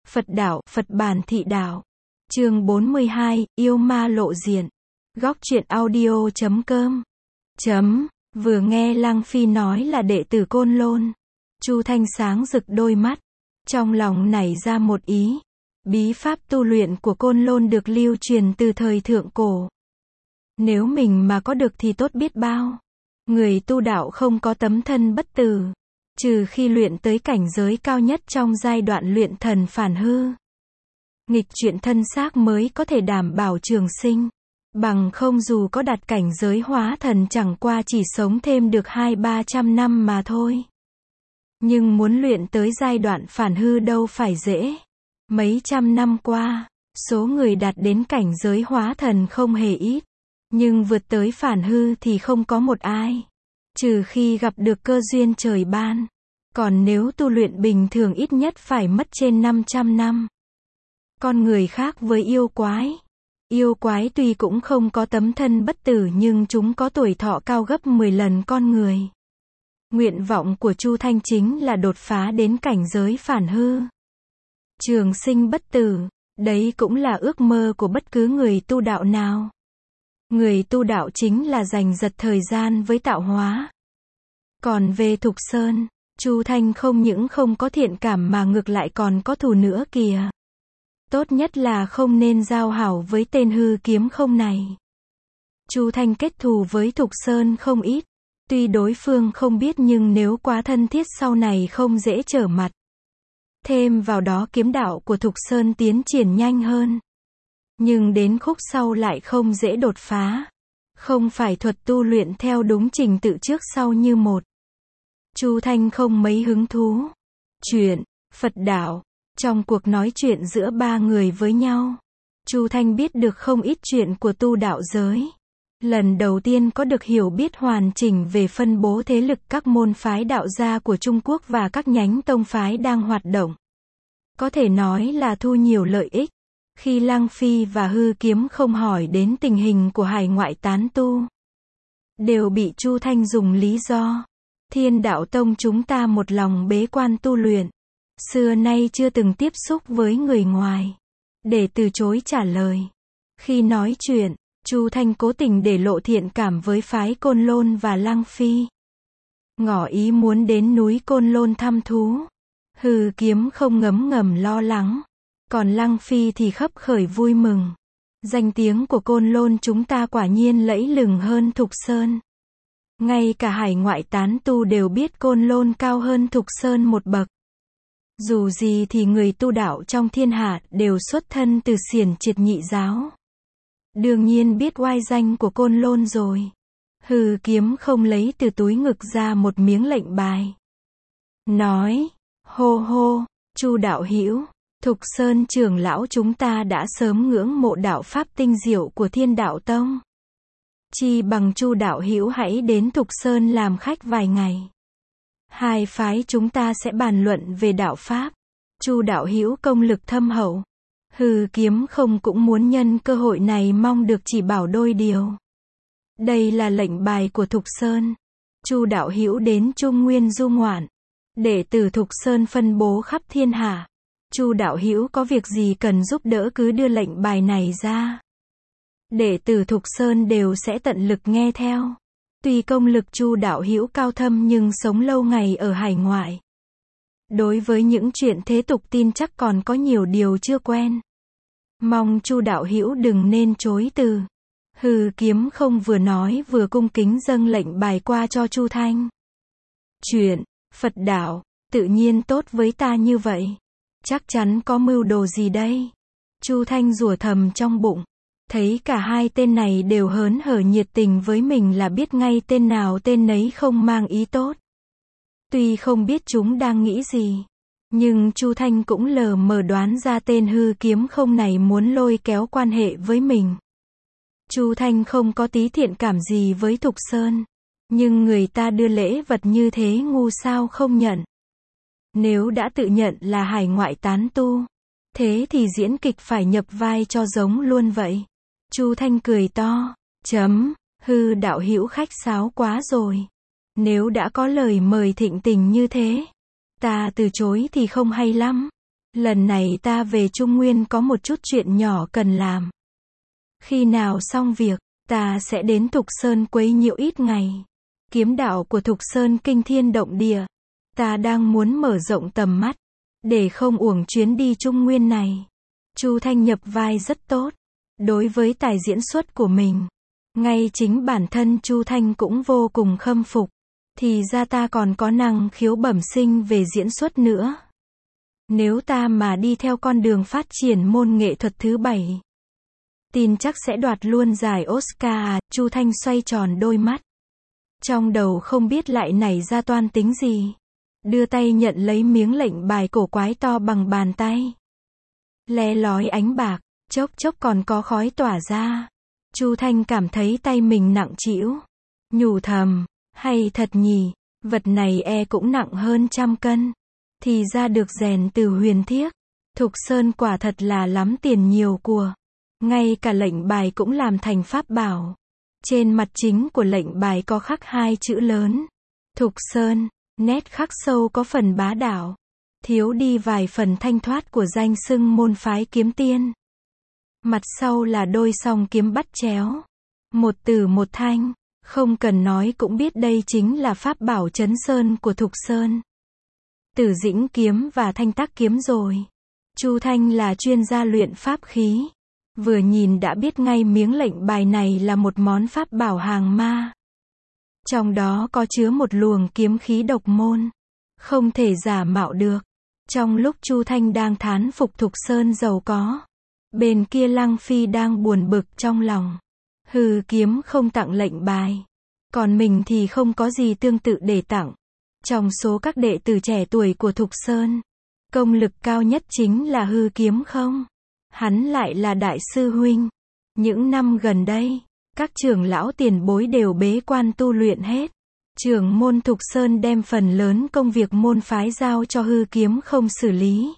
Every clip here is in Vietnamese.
Phật đạo, Phật bản thị đạo. Chương 42, yêu ma lộ diện. Góc truyện audio.com. Vừa nghe Lăng Phi nói là đệ tử Côn Lôn, Chu Thanh sáng rực đôi mắt, trong lòng nảy ra một ý. Bí pháp tu luyện của Côn Lôn được lưu truyền từ thời thượng cổ. Nếu mình mà có được thì tốt biết bao. Người tu đạo không có tấm thân bất tử, trừ khi luyện tới cảnh giới cao nhất trong giai đoạn luyện thần phản hư. Nghịch chuyển thân xác mới có thể đảm bảo trường sinh. Bằng không dù có đạt cảnh giới hóa thần chẳng qua chỉ sống thêm được 200-300 năm mà thôi. Nhưng muốn luyện tới giai đoạn phản hư đâu phải dễ. Mấy trăm năm qua, số người đạt đến cảnh giới hóa thần không hề ít. Nhưng vượt tới phản hư thì không có một ai. Trừ khi gặp được cơ duyên trời ban. Còn nếu tu luyện bình thường ít nhất phải mất trên 500 năm. Con người khác với yêu quái. Yêu quái tuy cũng không có tấm thân bất tử nhưng chúng có tuổi thọ cao gấp 10 lần con người. Nguyện vọng của Chu Thanh chính là đột phá đến cảnh giới phản hư. Trường sinh bất tử, đấy cũng là ước mơ của bất cứ người tu đạo nào. Người tu đạo chính là giành giật thời gian với tạo hóa. Còn về Thục Sơn, Chu Thanh không những không có thiện cảm mà ngược lại còn có thù nữa kìa. Tốt nhất là không nên giao hảo với tên hư kiếm không này. Chu Thanh kết thù với Thục Sơn không ít. Tuy đối phương không biết nhưng nếu quá thân thiết sau này không dễ trở mặt. Thêm vào đó kiếm đạo của Thục Sơn tiến triển nhanh hơn. Nhưng đến khúc sau lại không dễ đột phá. Không phải thuật tu luyện theo đúng trình tự trước sau như một. Chu Thanh không mấy hứng thú. Chuyện, Phật đạo. Trong cuộc nói chuyện giữa ba người với nhau, Chu Thanh biết được không ít chuyện của tu đạo giới. Lần đầu tiên có được hiểu biết hoàn chỉnh về phân bố thế lực các môn phái đạo gia của Trung Quốc và các nhánh tông phái đang hoạt động. Có thể nói là thu nhiều lợi ích. Khi Lăng Phi và Hư Kiếm không hỏi đến tình hình của hải ngoại tán tu, đều bị Chu Thanh dùng lý do Thiên Đạo Tông chúng ta một lòng bế quan tu luyện, xưa nay chưa từng tiếp xúc với người ngoài, để từ chối trả lời. Khi nói chuyện, Chu Thanh cố tình để lộ thiện cảm với phái Côn Lôn và Lăng Phi. Ngỏ ý muốn đến núi Côn Lôn thăm thú. Hư Kiếm không ngấm ngầm lo lắng. Còn Lăng Phi thì khấp khởi vui mừng. Danh tiếng của Côn Lôn chúng ta quả nhiên lẫy lừng hơn Thục Sơn. Ngay cả hải ngoại tán tu đều biết Côn Lôn cao hơn Thục Sơn một bậc. Dù gì thì người tu đạo trong thiên hạ đều xuất thân từ xiển triệt nhị giáo. Đương nhiên biết oai danh của Côn Lôn rồi. Hư Kiếm không lấy từ túi ngực ra một miếng lệnh bài. Nói, hô hô, Chu đạo hữu, Thục Sơn trưởng lão chúng ta đã sớm ngưỡng mộ đạo pháp tinh diệu của Thiên Đạo Tông. Chi bằng Chu đạo hữu hãy đến Thục Sơn làm khách vài ngày. Hai phái chúng ta sẽ bàn luận về đạo pháp. Chu đạo hữu công lực thâm hậu. Hư Kiếm không cũng muốn nhân cơ hội này mong được chỉ bảo đôi điều. Đây là lệnh bài của Thục Sơn. Chu đạo hữu đến Trung Nguyên du ngoạn. Đệ tử Thục Sơn phân bố khắp thiên hạ. Chu đạo hữu có việc gì cần giúp đỡ cứ đưa lệnh bài này ra. Đệ tử Thục Sơn đều sẽ tận lực nghe theo. Tuy công lực Chu đạo hữu cao thâm nhưng sống lâu ngày ở hải ngoại. Đối với những chuyện thế tục tin chắc còn có nhiều điều chưa quen. Mong Chu đạo hữu đừng nên chối từ. Hư Kiếm không vừa nói vừa cung kính dâng lệnh bài qua cho Chu Thanh. Chuyện, Phật đạo, tự nhiên tốt với ta như vậy. Chắc chắn có mưu đồ gì đây? Chu Thanh rủa thầm trong bụng. Thấy cả hai tên này đều hớn hở nhiệt tình với mình là biết ngay tên nào tên nấy không mang ý tốt. Tuy không biết chúng đang nghĩ gì, nhưng Chu Thanh cũng lờ mờ đoán ra tên Hư Kiếm không này muốn lôi kéo quan hệ với mình. Chu Thanh không có tí thiện cảm gì với Thục Sơn, nhưng người ta đưa lễ vật như thế ngu sao không nhận. Nếu đã tự nhận là hải ngoại tán tu, thế thì diễn kịch phải nhập vai cho giống luôn vậy. Chu Thanh cười to, Hư đạo hữu khách sáo quá rồi. Nếu đã có lời mời thịnh tình như thế, ta từ chối thì không hay lắm. Lần này ta về Trung Nguyên có một chút chuyện nhỏ cần làm. Khi nào xong việc, ta sẽ đến Thục Sơn quấy nhiễu ít ngày. Kiếm đạo của Thục Sơn kinh thiên động địa. Ta đang muốn mở rộng tầm mắt, để không uổng chuyến đi Trung Nguyên này. Chu Thanh nhập vai rất tốt. Đối với tài diễn xuất của mình, ngay chính bản thân Chu Thanh cũng vô cùng khâm phục. Thì ra ta còn có năng khiếu bẩm sinh về diễn xuất nữa. Nếu ta mà đi theo con đường phát triển môn nghệ thuật thứ 7, tin chắc sẽ đoạt luôn giải Oscar à. Chu Thanh xoay tròn đôi mắt. Trong đầu không biết lại nảy ra toan tính gì. Đưa tay nhận lấy miếng lệnh bài cổ quái to bằng bàn tay. Le lói ánh bạc, chốc chốc còn có khói tỏa ra. Chu Thanh cảm thấy tay mình nặng trĩu. Nhủ thầm, hay thật nhỉ, vật này cũng nặng hơn 100 cân. Thì ra được rèn từ huyền thiếc. Thục Sơn quả thật là lắm tiền nhiều của. Ngay cả lệnh bài cũng làm thành pháp bảo. Trên mặt chính của lệnh bài có khắc 2 chữ lớn. Thục Sơn, nét khắc sâu có phần bá đạo. Thiếu đi vài phần thanh thoát của danh xưng môn phái kiếm tiên. Mặt sau là đôi song kiếm bắt chéo. Một tử một thanh. Không cần nói cũng biết đây chính là pháp bảo Trấn Sơn của Thục Sơn. Tử Dĩnh kiếm và Thanh Tác kiếm rồi. Chu Thanh là chuyên gia luyện pháp khí. Vừa nhìn đã biết ngay miếng lệnh bài này là một món pháp bảo hàng ma. Trong đó có chứa một luồng kiếm khí độc môn. Không thể giả mạo được. Trong lúc Chu Thanh đang thán phục Thục Sơn giàu có, bên kia Lăng Phi đang buồn bực trong lòng. Hư kiếm không tặng lệnh bài. Còn mình thì không có gì tương tự để tặng. Trong số các đệ tử trẻ tuổi của Thục Sơn, công lực cao nhất chính là hư kiếm không? Hắn lại là đại sư huynh. Những năm gần đây, các trưởng lão tiền bối đều bế quan tu luyện hết. Trưởng môn Thục Sơn đem phần lớn công việc môn phái giao cho hư kiếm không xử lý.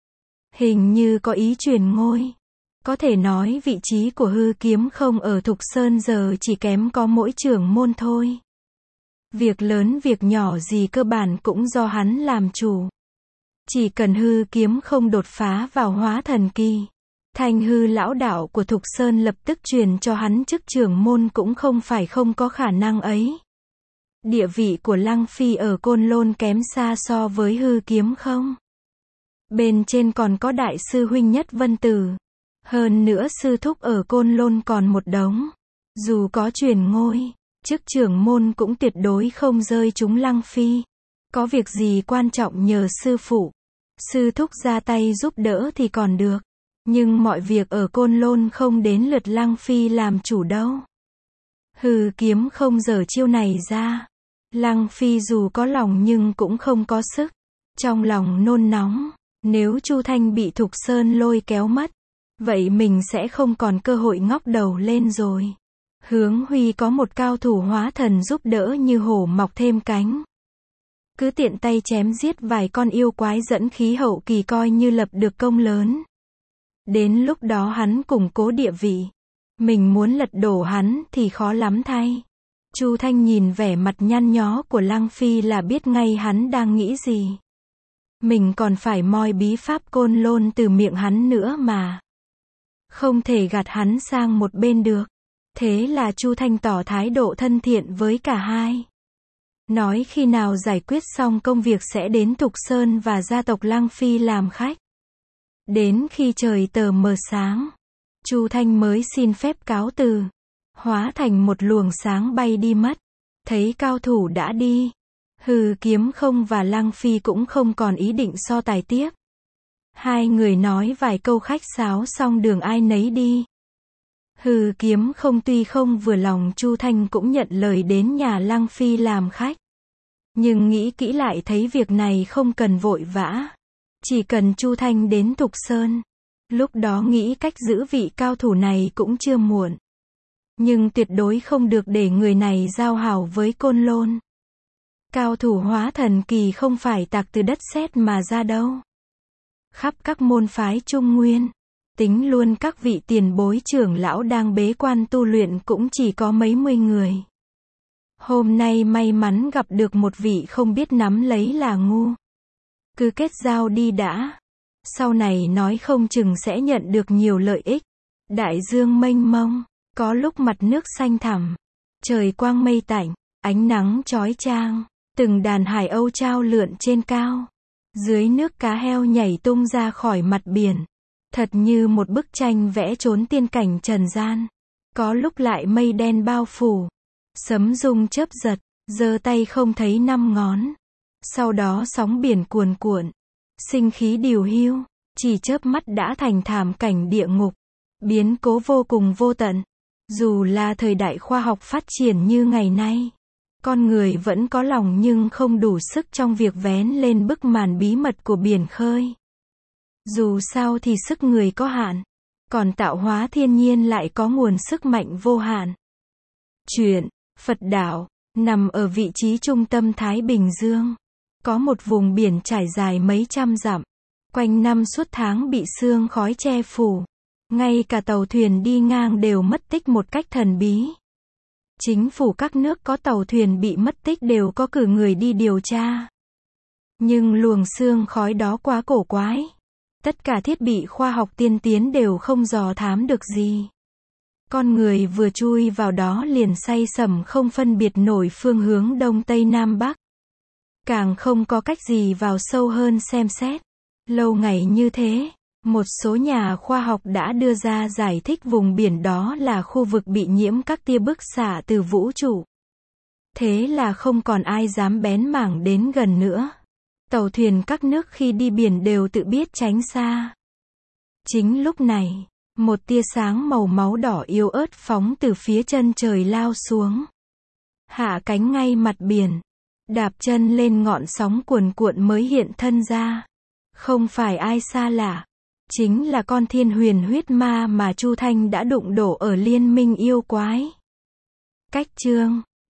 Hình như có ý truyền ngôi. Có thể nói vị trí của hư kiếm không ở Thục Sơn giờ chỉ kém có mỗi trưởng môn thôi. Việc lớn việc nhỏ gì cơ bản cũng do hắn làm chủ. Chỉ cần hư kiếm không đột phá vào hóa thần kỳ, Thanh hư lão đạo của Thục Sơn lập tức truyền cho hắn chức trưởng môn cũng không phải không có khả năng ấy. Địa vị của Lăng Phi ở Côn Lôn kém xa so với hư kiếm không. Bên trên còn có đại sư huynh Nhất Vân Tử. Hơn nữa sư thúc ở Côn Lôn còn một đống. Dù có truyền ngôi, chức trưởng môn cũng tuyệt đối không rơi trúng Lăng Phi. Có việc gì quan trọng nhờ sư phụ, sư thúc ra tay giúp đỡ thì còn được. Nhưng mọi việc ở Côn Lôn không đến lượt Lăng Phi làm chủ đâu. Hư kiếm không giở chiêu này ra. Lăng Phi dù có lòng nhưng cũng không có sức. Trong lòng nôn nóng, nếu Chu Thanh bị Thục Sơn lôi kéo mất, vậy mình sẽ không còn cơ hội ngóc đầu lên rồi. Hướng Huy có một cao thủ hóa thần giúp đỡ như hổ mọc thêm cánh. Cứ tiện tay chém giết vài con yêu quái dẫn khí hậu kỳ coi như lập được công lớn. Đến lúc đó hắn củng cố địa vị. Mình muốn lật đổ hắn thì khó lắm thay. Chu Thanh nhìn vẻ mặt nhăn nhó của Lăng Phi là biết ngay hắn đang nghĩ gì. Mình còn phải moi bí pháp Côn Lôn từ miệng hắn nữa mà. Không thể gạt hắn sang một bên được. Thế là Chu Thanh tỏ thái độ thân thiện với cả hai. Nói khi nào giải quyết xong công việc sẽ đến Thục Sơn và gia tộc Lăng Phi làm khách. Đến khi trời tờ mờ sáng, Chu Thanh mới xin phép cáo từ. Hóa thành một luồng sáng bay đi mất. Thấy cao thủ đã đi, hư kiếm không và Lăng Phi cũng không còn ý định so tài tiếp. Hai người nói vài câu khách sáo xong đường ai nấy đi. Hư kiếm không tuy không vừa lòng Chu Thanh cũng nhận lời đến nhà Lăng Phi làm khách. Nhưng nghĩ kỹ lại thấy việc này không cần vội vã. Chỉ cần Chu Thanh đến Thục Sơn. Lúc đó nghĩ cách giữ vị cao thủ này cũng chưa muộn. Nhưng tuyệt đối không được để người này giao hảo với Côn Lôn. Cao thủ hóa thần kỳ không phải tạc từ đất sét mà ra đâu. Khắp các môn phái Trung Nguyên, tính luôn các vị tiền bối trưởng lão đang bế quan tu luyện cũng chỉ có mấy mươi người. Hôm nay may mắn gặp được một vị không biết nắm lấy là ngu. Cứ kết giao đi đã. Sau này nói không chừng sẽ nhận được nhiều lợi ích. Đại dương mênh mông, có lúc mặt nước xanh thẳm, trời quang mây tạnh, ánh nắng chói chang, từng đàn hải âu chao lượn trên cao. Dưới nước cá heo nhảy tung ra khỏi mặt biển. Thật như một bức tranh vẽ trốn tiên cảnh trần gian. Có lúc lại mây đen bao phủ, sấm rung chớp giật, giơ tay không thấy năm ngón. Sau đó sóng biển cuồn cuộn, sinh khí điều hiu, chỉ chớp mắt đã thành thảm cảnh địa ngục. Biến cố vô cùng vô tận. Dù là thời đại khoa học phát triển như ngày nay, con người vẫn có lòng nhưng không đủ sức trong việc vén lên bức màn bí mật của biển khơi. Dù sao thì sức người có hạn, còn tạo hóa thiên nhiên lại có nguồn sức mạnh vô hạn. Chuyện Phật đảo nằm ở vị trí trung tâm Thái Bình Dương. Có một vùng biển trải dài mấy trăm dặm, quanh năm suốt tháng bị sương khói che phủ. Ngay cả tàu thuyền đi ngang đều mất tích một cách thần bí. Chính phủ các nước có tàu thuyền bị mất tích đều có cử người đi điều tra. Nhưng luồng sương khói đó quá cổ quái. Tất cả thiết bị khoa học tiên tiến đều không dò thám được gì. Con người vừa chui vào đó liền say sẩm không phân biệt nổi phương hướng đông tây nam bắc. Càng không có cách gì vào sâu hơn xem xét. Lâu ngày như thế, một số nhà khoa học đã đưa ra giải thích vùng biển đó là khu vực bị nhiễm các tia bức xạ từ vũ trụ. Thế là không còn ai dám bén mảng đến gần nữa. Tàu thuyền các nước khi đi biển đều tự biết tránh xa. Chính lúc này, một tia sáng màu máu đỏ yếu ớt phóng từ phía chân trời lao xuống. Hạ cánh ngay mặt biển. Đạp chân lên ngọn sóng cuồn cuộn mới hiện thân ra. Không phải ai xa lạ. Chính là con thiên huyền huyết ma mà Chu Thanh đã đụng đổ ở Liên minh yêu quái. Cách chương